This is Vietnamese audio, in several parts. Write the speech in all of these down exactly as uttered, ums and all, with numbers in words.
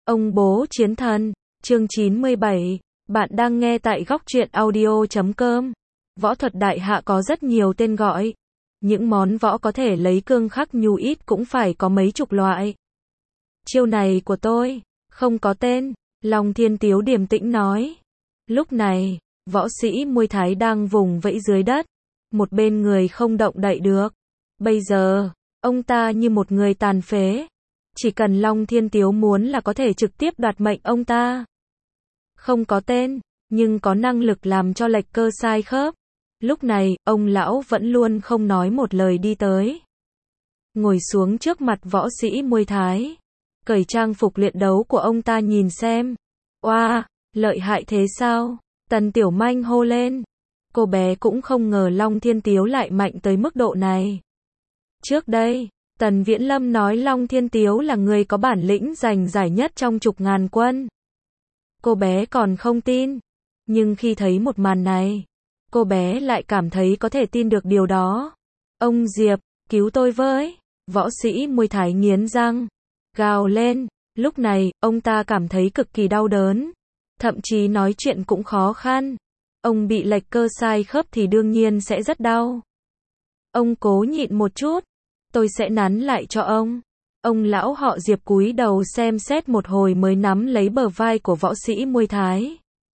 Ông bố chiến thần, chương chín mươi bảy, bạn đang nghe tại góc truyện audio chấm com. Võ thuật đại hạ có rất nhiều tên gọi. Những món võ có thể lấy cương khắc nhu ít cũng phải có mấy chục loại. Chiêu này của tôi, không có tên, Long Thiên Tiếu điềm tĩnh nói. Lúc này, võ sĩ Muay Thái đang vùng vẫy dưới đất, một bên người không động đậy được. Bây giờ, ông ta như một người tàn phế. Chỉ cần Long Thiên Tiếu muốn là có thể trực tiếp đoạt mệnh ông ta. Không có tên, nhưng có năng lực làm cho lệch cơ sai khớp. Lúc này, ông lão vẫn luôn không nói một lời đi tới. Ngồi xuống trước mặt võ sĩ Muay Thái. Cởi trang phục luyện đấu của ông ta nhìn xem. Oa, lợi hại thế sao? Tần Tiểu Manh hô lên. Cô bé cũng không ngờ Long Thiên Tiếu lại mạnh tới mức độ này. Trước đây, Tần Viễn Lâm nói Long Thiên Tiếu là người có bản lĩnh giành giải nhất trong chục ngàn quân. Cô bé còn không tin. Nhưng khi thấy một màn này, cô bé lại cảm thấy có thể tin được điều đó. Ông Diệp, cứu tôi với. Võ sĩ Muay Thái nghiến răng, gào lên. Lúc này, ông ta cảm thấy cực kỳ đau đớn. Thậm chí nói chuyện cũng khó khăn. Ông bị lệch cơ sai khớp thì đương nhiên sẽ rất đau. Ông cố nhịn một chút. Tôi sẽ nắn lại cho ông. Ông lão họ Diệp cúi đầu xem xét một hồi mới nắm lấy bờ vai của võ sĩ Muay Thái.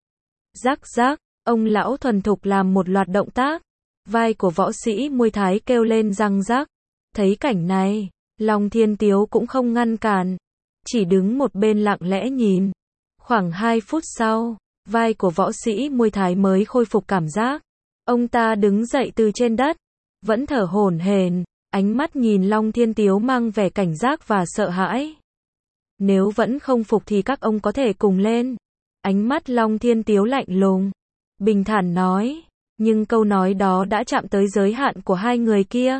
Rắc rắc, ông lão thuần thục làm một loạt động tác. Vai của võ sĩ Muay Thái kêu lên răng rắc. Thấy cảnh này, Long Thiên Tiếu cũng không ngăn cản. Chỉ đứng một bên lặng lẽ nhìn. Khoảng hai phút sau, vai của võ sĩ Muay Thái mới khôi phục cảm giác. Ông ta đứng dậy từ trên đất, vẫn thở hổn hển. Ánh mắt nhìn Long Thiên Tiếu mang vẻ cảnh giác và sợ hãi. Nếu vẫn không phục thì các ông có thể cùng lên. Ánh mắt Long Thiên Tiếu lạnh lùng, bình thản nói. Nhưng câu nói đó đã chạm tới giới hạn của hai người kia.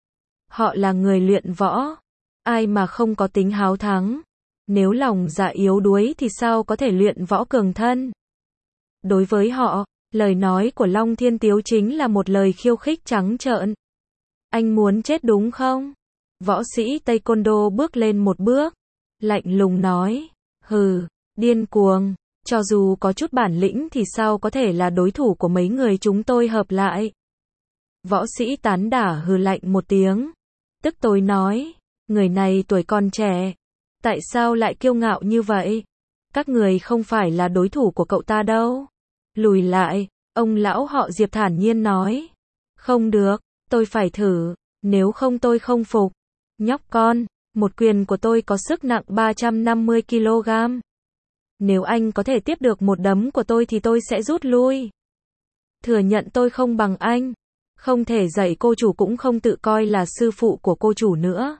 Họ là người luyện võ. Ai mà không có tính háo thắng. Nếu lòng dạ yếu đuối thì sao có thể luyện võ cường thân. Đối với họ, lời nói của Long Thiên Tiếu chính là một lời khiêu khích trắng trợn. Anh muốn chết đúng không? Võ sĩ Taekwondo bước lên một bước, lạnh lùng nói. Hừ, điên cuồng, cho dù có chút bản lĩnh thì sao có thể là đối thủ của mấy người chúng tôi hợp lại. Võ sĩ Tán Đả hừ lạnh một tiếng. Tức tối nói, người này tuổi còn trẻ. Tại sao lại kiêu ngạo như vậy? Các người không phải là đối thủ của cậu ta đâu. Lùi lại, ông lão họ Diệp thản nhiên nói. Không được. Tôi phải thử, nếu không tôi không phục. Nhóc con, một quyền của tôi có sức nặng ba trăm năm mươi ki lô gam. Nếu anh có thể tiếp được một đấm của tôi thì tôi sẽ rút lui. Thừa nhận tôi không bằng anh. Không thể dạy cô chủ cũng không tự coi là sư phụ của cô chủ nữa.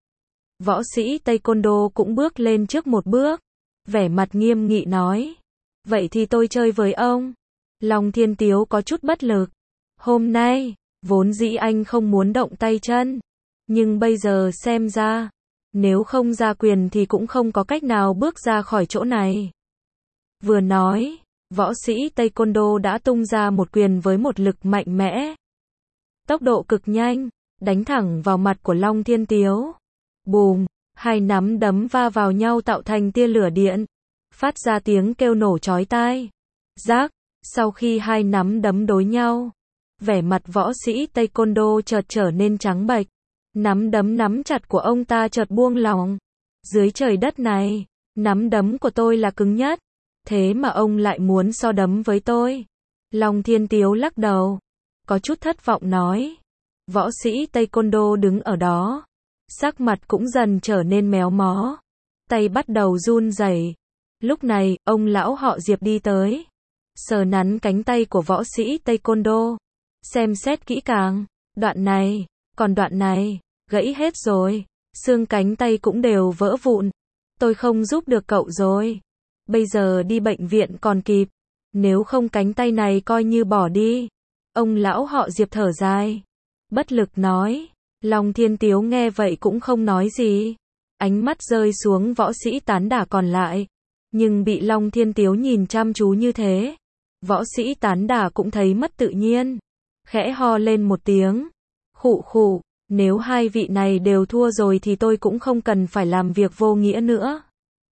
Võ sĩ Taekwondo cũng bước lên trước một bước. Vẻ mặt nghiêm nghị nói. Vậy thì tôi chơi với ông. Long Thiên Tiếu có chút bất lực. Hôm nay, vốn dĩ anh không muốn động tay chân. Nhưng bây giờ xem ra, nếu không ra quyền thì cũng không có cách nào bước ra khỏi chỗ này. Vừa nói, võ sĩ Taekwondo đã tung ra một quyền với một lực mạnh mẽ. Tốc độ cực nhanh, đánh thẳng vào mặt của Long Thiên Tiếu. Bùm, hai nắm đấm va vào nhau tạo thành tia lửa điện, phát ra tiếng kêu nổ chói tai. Rác, sau khi hai nắm đấm đối nhau, vẻ mặt võ sĩ Taekwondo chợt trở nên trắng bệch. Nắm đấm nắm chặt của ông ta chợt buông lỏng. Dưới trời đất này, nắm đấm của tôi là cứng nhất. Thế mà ông lại muốn so đấm với tôi. Long Thiên Tiếu lắc đầu, có chút thất vọng nói. Võ sĩ Taekwondo đứng ở đó, sắc mặt cũng dần trở nên méo mó. Tay bắt đầu run rẩy. Lúc này, ông lão họ Diệp đi tới, sờ nắn cánh tay của võ sĩ Taekwondo. Xem xét kỹ càng, đoạn này, còn đoạn này, gãy hết rồi, xương cánh tay cũng đều vỡ vụn. Tôi không giúp được cậu rồi. Bây giờ đi bệnh viện còn kịp, nếu không cánh tay này coi như bỏ đi. Ông lão họ Diệp thở dài, bất lực nói. Long Thiên Tiếu nghe vậy cũng không nói gì. Ánh mắt rơi xuống võ sĩ Tán Đả còn lại. Nhưng bị Long Thiên Tiếu nhìn chăm chú như thế, võ sĩ Tán Đả cũng thấy mất tự nhiên. Khẽ ho lên một tiếng. Khụ khụ, nếu hai vị này đều thua rồi thì tôi cũng không cần phải làm việc vô nghĩa nữa.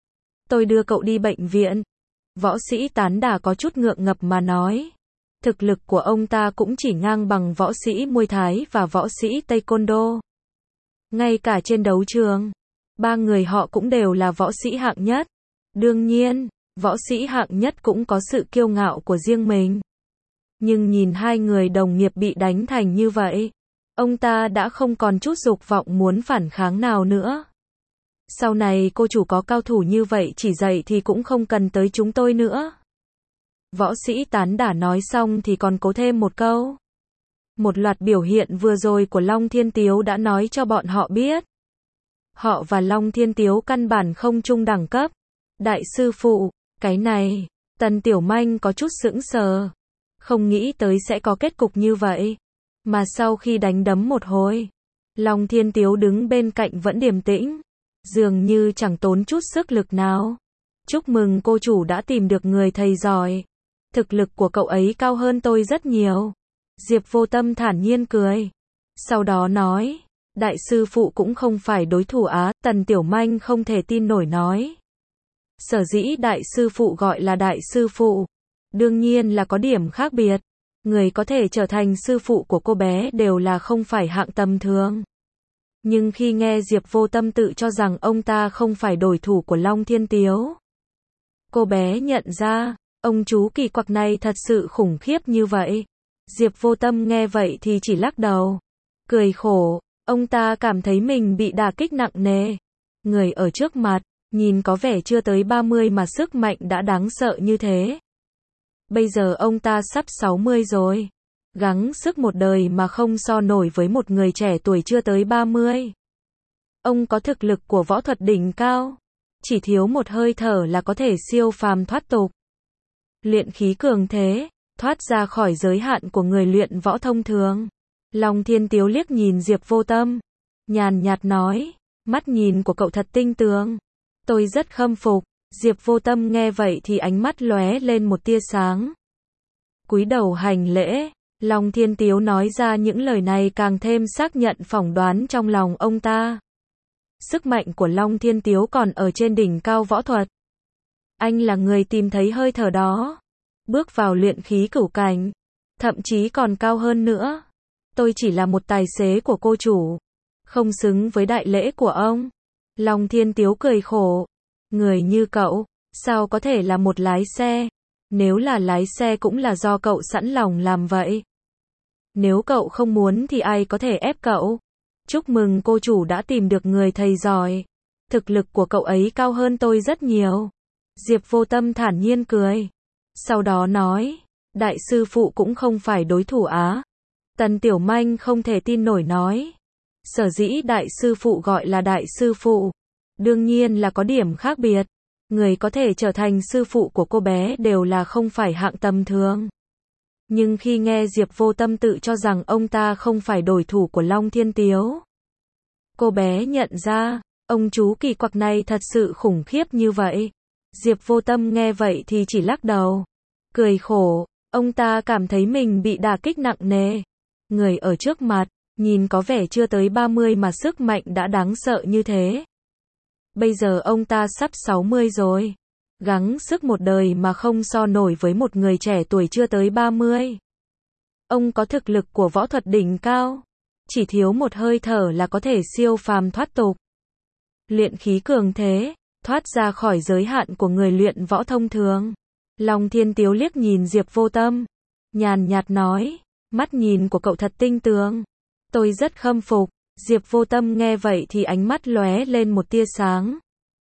tôi đưa cậu đi bệnh viện. Võ sĩ Tán Đả có chút ngượng ngập mà nói. Thực lực của ông ta cũng chỉ ngang bằng võ sĩ Muay Thái và võ sĩ Taekwondo. Ngay cả trên đấu trường, ba người họ cũng đều là võ sĩ hạng nhất. Đương nhiên, võ sĩ hạng nhất cũng có sự kiêu ngạo của riêng mình. Nhưng nhìn hai người đồng nghiệp bị đánh thành như vậy, ông ta đã không còn chút dục vọng muốn phản kháng nào nữa. Sau này cô chủ có cao thủ như vậy chỉ dạy thì cũng không cần tới chúng tôi nữa. Võ sĩ Tán Đả nói xong thì còn cố thêm một câu. Một loạt biểu hiện vừa rồi của Long Thiên Tiếu đã nói cho bọn họ biết. Họ và Long Thiên Tiếu căn bản không chung đẳng cấp. Đại sư phụ, cái này, Tần Tiểu Manh có chút sững sờ. Không nghĩ tới sẽ có kết cục như vậy. Mà sau khi đánh đấm một hồi, Long Thiên Tiếu đứng bên cạnh vẫn điềm tĩnh. Dường như chẳng tốn chút sức lực nào. Chúc mừng cô chủ đã tìm được người thầy giỏi. Thực lực của cậu ấy cao hơn tôi rất nhiều. Diệp Vô Tâm thản nhiên cười. Sau đó nói, đại sư phụ cũng không phải đối thủ á. Tần Tiểu Manh không thể tin nổi nói. Sở dĩ đại sư phụ gọi là đại sư phụ, đương nhiên là có điểm khác biệt. Người có thể trở thành sư phụ của cô bé đều là không phải hạng tầm thường. Nhưng khi nghe Diệp Vô Tâm tự cho rằng ông ta không phải đối thủ của Long Thiên Tiếu, cô bé nhận ra, ông chú kỳ quặc này thật sự khủng khiếp như vậy. Diệp Vô Tâm nghe vậy thì chỉ lắc đầu, cười khổ, ông ta cảm thấy mình bị đả kích nặng nề. Người ở trước mặt, nhìn có vẻ chưa tới ba mươi mà sức mạnh đã đáng sợ như thế. Bây giờ ông ta sắp sáu mươi rồi. Gắng sức một đời mà không so nổi với một người trẻ tuổi chưa tới ba mươi. Ông có thực lực của võ thuật đỉnh cao. Chỉ thiếu một hơi thở là có thể siêu phàm thoát tục. Luyện khí cường thế, thoát ra khỏi giới hạn của người luyện võ thông thường. Long Thiên Tiếu liếc nhìn Diệp Vô Tâm. Nhàn nhạt nói, mắt nhìn của cậu thật tinh tường. Tôi rất khâm phục. Diệp Vô Tâm nghe vậy thì ánh mắt lóe lên một tia sáng. Cúi đầu hành lễ. Long Thiên Tiếu nói ra những lời này càng thêm xác nhận phỏng đoán trong lòng ông ta. Sức mạnh của Long Thiên Tiếu còn ở trên đỉnh cao võ thuật. Anh là người tìm thấy hơi thở đó. Bước vào luyện khí cửu cảnh. Thậm chí còn cao hơn nữa. Tôi chỉ là một tài xế của cô chủ. Không xứng với đại lễ của ông. Long Thiên Tiếu cười khổ. Người như cậu, sao có thể là một lái xe? Nếu là lái xe cũng là do cậu sẵn lòng làm vậy. Nếu cậu không muốn thì ai có thể ép cậu? Chúc mừng cô chủ đã tìm được người thầy giỏi. Thực lực của cậu ấy cao hơn tôi rất nhiều. Diệp Vô Tâm thản nhiên cười. Sau đó nói, đại sư phụ cũng không phải đối thủ á. Tần Tiểu Manh không thể tin nổi nói. Sở dĩ đại sư phụ gọi là đại sư phụ, đương nhiên là có điểm khác biệt. Người có thể trở thành sư phụ của cô bé đều là không phải hạng tầm thường. Nhưng khi nghe Diệp Vô Tâm tự cho rằng ông ta không phải đối thủ của Long Thiên Tiếu, cô bé nhận ra, ông chú kỳ quặc này thật sự khủng khiếp như vậy. Diệp Vô Tâm nghe vậy thì chỉ lắc đầu, cười khổ, ông ta cảm thấy mình bị đả kích nặng nề. Người ở trước mặt, nhìn có vẻ chưa tới ba mươi mà sức mạnh đã đáng sợ như thế. Bây giờ ông ta sắp sáu mươi rồi. Gắng sức một đời mà không so nổi với một người trẻ tuổi chưa tới ba mươi. Ông có thực lực của võ thuật đỉnh cao. Chỉ thiếu một hơi thở là có thể siêu phàm thoát tục. Luyện khí cường thế, thoát ra khỏi giới hạn của người luyện võ thông thường. Long Thiên Tiếu liếc nhìn Diệp Vô Tâm. Nhàn nhạt nói, mắt nhìn của cậu thật tinh tường. Tôi rất khâm phục. Diệp Vô Tâm nghe vậy thì ánh mắt lóe lên một tia sáng.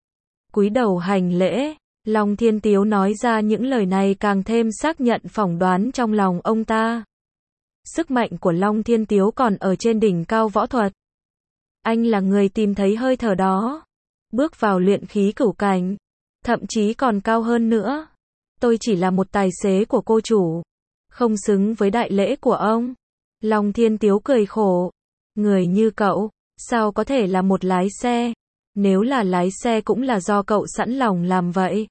Cúi đầu hành lễ. Long Thiên Tiếu nói ra những lời này càng thêm xác nhận phỏng đoán trong lòng ông ta. Sức mạnh của Long Thiên Tiếu còn ở trên đỉnh cao võ thuật. Anh là người tìm thấy hơi thở đó. Bước vào luyện khí cửu cảnh. Thậm chí còn cao hơn nữa. Tôi chỉ là một tài xế của cô chủ. Không xứng với đại lễ của ông. Long Thiên Tiếu cười khổ. Người như cậu, sao có thể là một lái xe? Nếu là lái xe cũng là do cậu sẵn lòng làm vậy.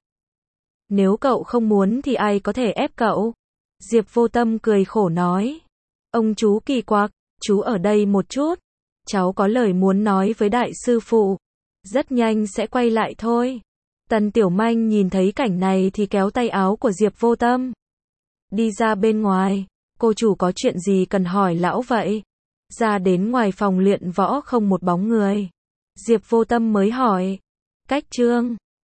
Nếu cậu không muốn thì ai có thể ép cậu? Diệp Vô Tâm cười khổ nói. Ông chú kỳ quặc, chú ở đây một chút. Cháu có lời muốn nói với đại sư phụ. Rất nhanh sẽ quay lại thôi. Tần Tiểu Manh nhìn thấy cảnh này thì kéo tay áo của Diệp Vô Tâm. Đi ra bên ngoài, cô chủ có chuyện gì cần hỏi lão vậy? Ra đến ngoài phòng luyện võ không một bóng người. Diệp Vô Tâm mới hỏi. Cách Trương.